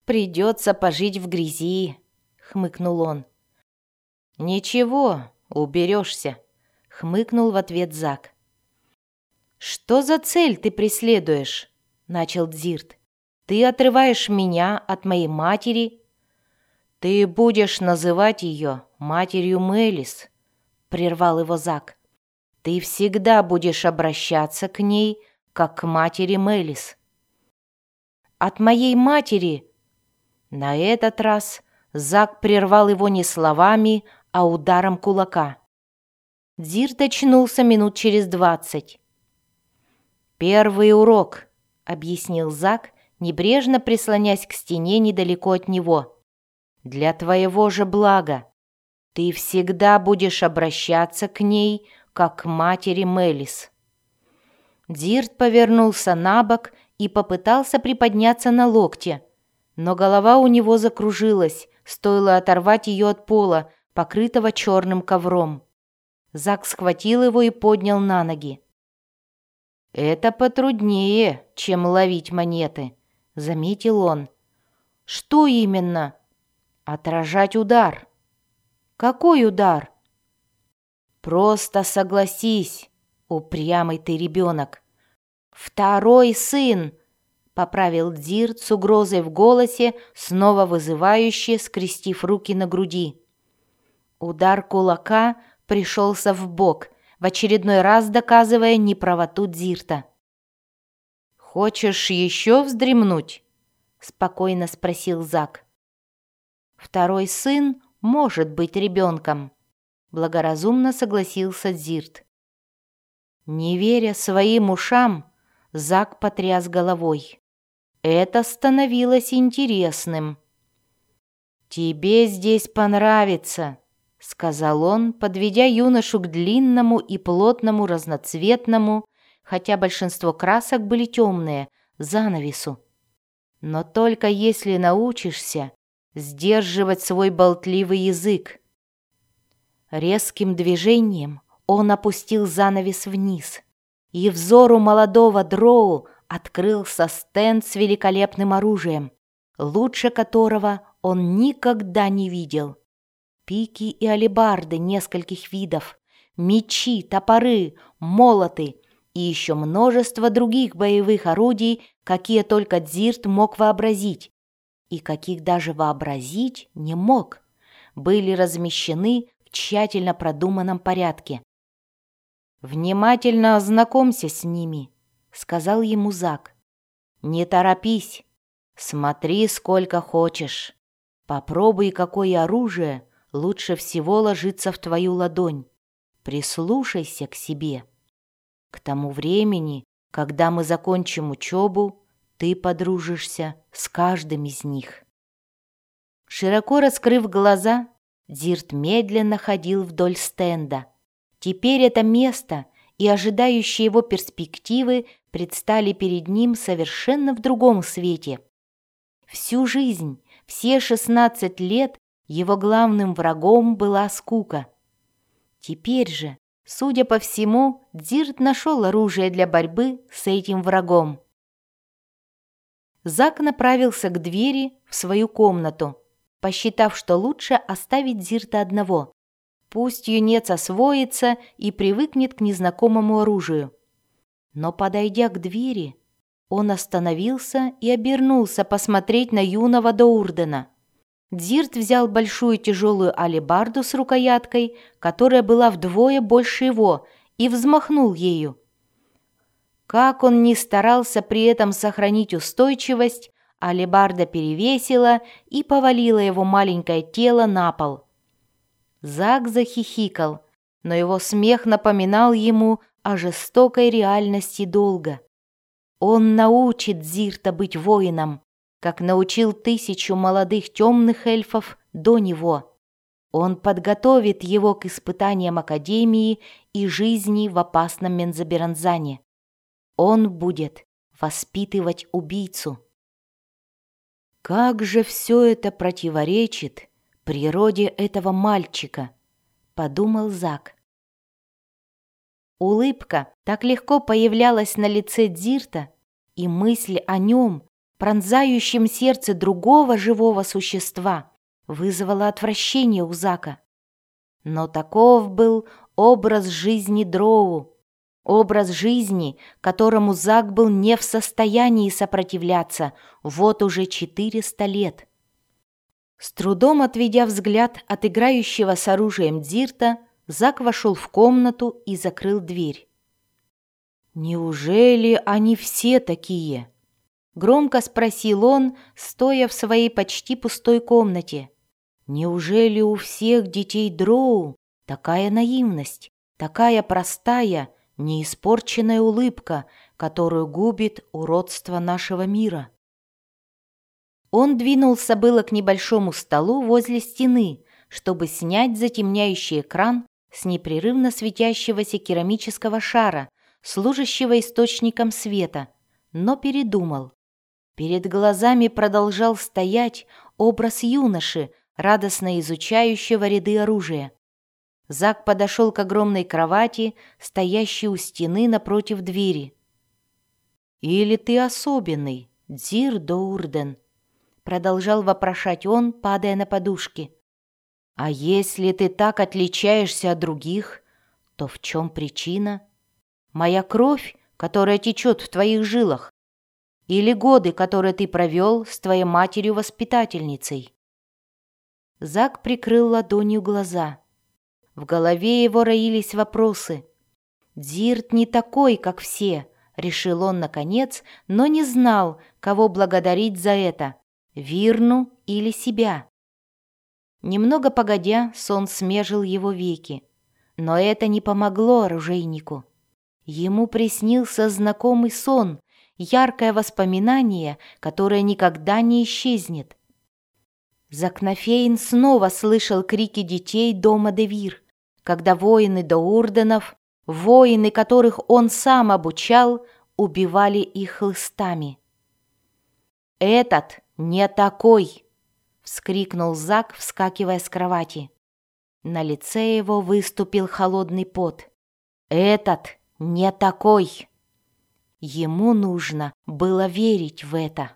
Придется пожить в грязи, хмыкнул он. Ничего, уберешься, хмыкнул в ответ Зак. Что за цель ты преследуешь? Начал Дзирт. Ты отрываешь меня от моей матери. Ты будешь называть ее матерью Мелис, прервал его Зак. Ты всегда будешь обращаться к ней, как к матери Мелис. От моей матери. На этот раз Зак прервал его не словами, а ударом кулака. Дзирт очнулся минут через 20. «Первый урок», — объяснил Зак, небрежно прислонясь к стене недалеко от него. «Для твоего же блага. Ты всегда будешь обращаться к ней, как к матери Мелис». Дзирт повернулся на бок и попытался приподняться на локте, но голова у него закружилась, стоило оторвать ее от пола, покрытого черным ковром. Зак схватил его и поднял на ноги. «Это потруднее, чем ловить монеты», — заметил он. «Что именно?» «Отражать удар». «Какой удар?» «Просто согласись, упрямый ты ребенок». «Второй сын», — поправил Дзирт с угрозой в голосе, снова вызывающе скрестив руки на груди. Удар кулака пришелся в бок, в очередной раз доказывая неправоту Дзирта. «Хочешь еще вздремнуть?» — спокойно спросил Зак. «Второй сын может быть ребенком», — благоразумно согласился Дзирт. Не веря своим ушам, Зак потряс головой. Это становилось интересным. «Тебе здесь понравится», — сказал он, подведя юношу к длинному и плотному разноцветному, хотя большинство красок были темные, занавесу. «Но только если научишься сдерживать свой болтливый язык». Резким движением он опустил занавес вниз, и взору молодого дроу открылся стенд с великолепным оружием, лучше которого он никогда не видел. Пики и алебарды нескольких видов, мечи, топоры, молоты и еще множество других боевых орудий, какие только Дзирт мог вообразить, и каких даже вообразить не мог, были размещены в тщательно продуманном порядке. «Внимательно ознакомься с ними», — сказал ему Зак. «Не торопись, смотри сколько хочешь. Попробуй, какое оружие лучше всего ложится в твою ладонь. Прислушайся к себе. К тому времени, когда мы закончим учебу, ты подружишься с каждым из них». Широко раскрыв глаза, Дзирт медленно ходил вдоль стенда. Теперь это место и ожидающие его перспективы предстали перед ним совершенно в другом свете. Всю жизнь, все 16 лет, его главным врагом была скука. Теперь же, судя по всему, Дзирт нашел оружие для борьбы с этим врагом. Зак направился к двери в свою комнату, посчитав, что лучше оставить Дзирта одного. Пусть юнец освоится и привыкнет к незнакомому оружию. Но, подойдя к двери, он остановился и обернулся посмотреть на юного Доурдена. Дзирт взял большую тяжелую алебарду с рукояткой, которая была вдвое больше его, и взмахнул ею. Как он ни старался при этом сохранить устойчивость, алебарда перевесила и повалила его маленькое тело на пол. Зак захихикал, но его смех напоминал ему о жестокой реальности долга. Он научит Дзирта быть воином, как научил 1000 молодых темных эльфов до него. Он подготовит его к испытаниям Академии и жизни в опасном Мензаберанзане. Он будет воспитывать убийцу. Как же все это противоречит природе этого мальчика, подумал Зак. Улыбка так легко появлялась на лице Дзирта, и мысль о нем пронзающем сердце другого живого существа, вызвало отвращение у Зака. Но таков был образ жизни Дроу, образ жизни, которому Зак был не в состоянии сопротивляться вот уже 400 лет. С трудом отведя взгляд от играющего с оружием Дзирта, Зак вошел в комнату и закрыл дверь. «Неужели они все такие?» — громко спросил он, стоя в своей почти пустой комнате. «Неужели у всех детей Дроу такая наивность, такая простая, неиспорченная улыбка, которую губит уродство нашего мира?» Он двинулся было к небольшому столу возле стены, чтобы снять затемняющий экран с непрерывно светящегося керамического шара, служащего источником света, но передумал. Перед глазами продолжал стоять образ юноши, радостно изучающего ряды оружия. Зак подошел к огромной кровати, стоящей у стены напротив двери. «Или ты особенный, Дзир Доурден?» Продолжал вопрошать он, падая на подушки. «А если ты так отличаешься от других, то в чем причина? Моя кровь, которая течет в твоих жилах? Или годы, которые ты провел с твоей матерью-воспитательницей?» Зак прикрыл ладонью глаза. В голове его роились вопросы. «Дзирт не такой, как все», — решил он наконец, но не знал, кого благодарить за это. Вирну или себя. Немного погодя, сон смежил его веки. Но это не помогло оружейнику. Ему приснился знакомый сон, яркое воспоминание, которое никогда не исчезнет. Закнафейн снова слышал крики детей дома Девир, когда воины Доурденов, воины, которых он сам обучал, убивали их хлыстами. «Этот не такой!» — вскрикнул Зак, вскакивая с кровати. На лице его выступил холодный пот. «Этот не такой!» Ему нужно было верить в это.